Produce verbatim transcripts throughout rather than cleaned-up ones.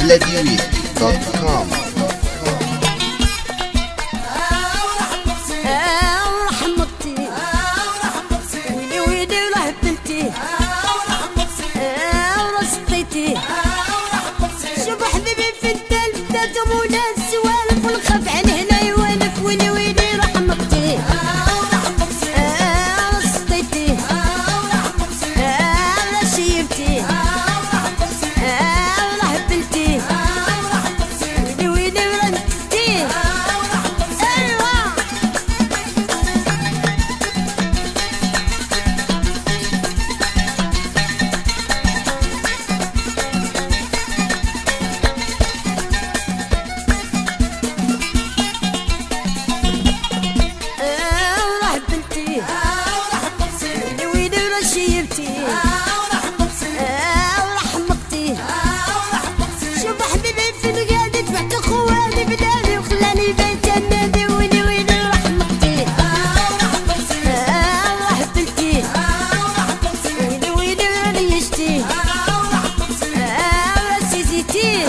بلديوي دوت كوم. شوف حبيبي في الدلب تاتمونا السوالف والخف عن هنا يوالف ويلي ويلي رحمتي رصيتي شيبتي رهبلتي ويلي ويلي ورنتي شيبتي ورحمتي شوف حبيبي في القعدة تبعت خوالي بدالي وخلاني بيت النادي ويلي ويلي رحمتي رهبلتي ويلي ويلي ريشتي رسيزيتي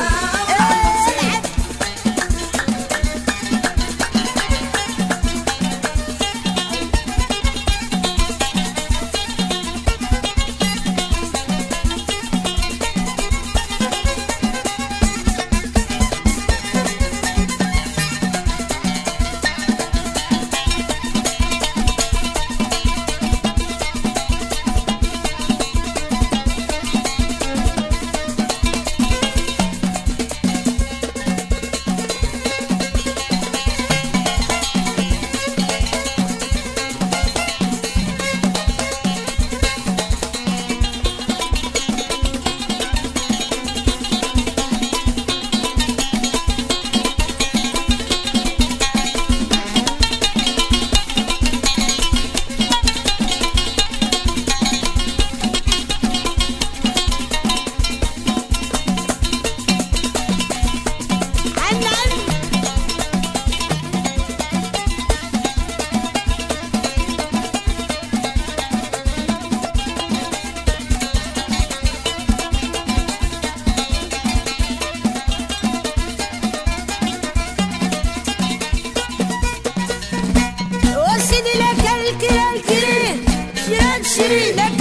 شيرين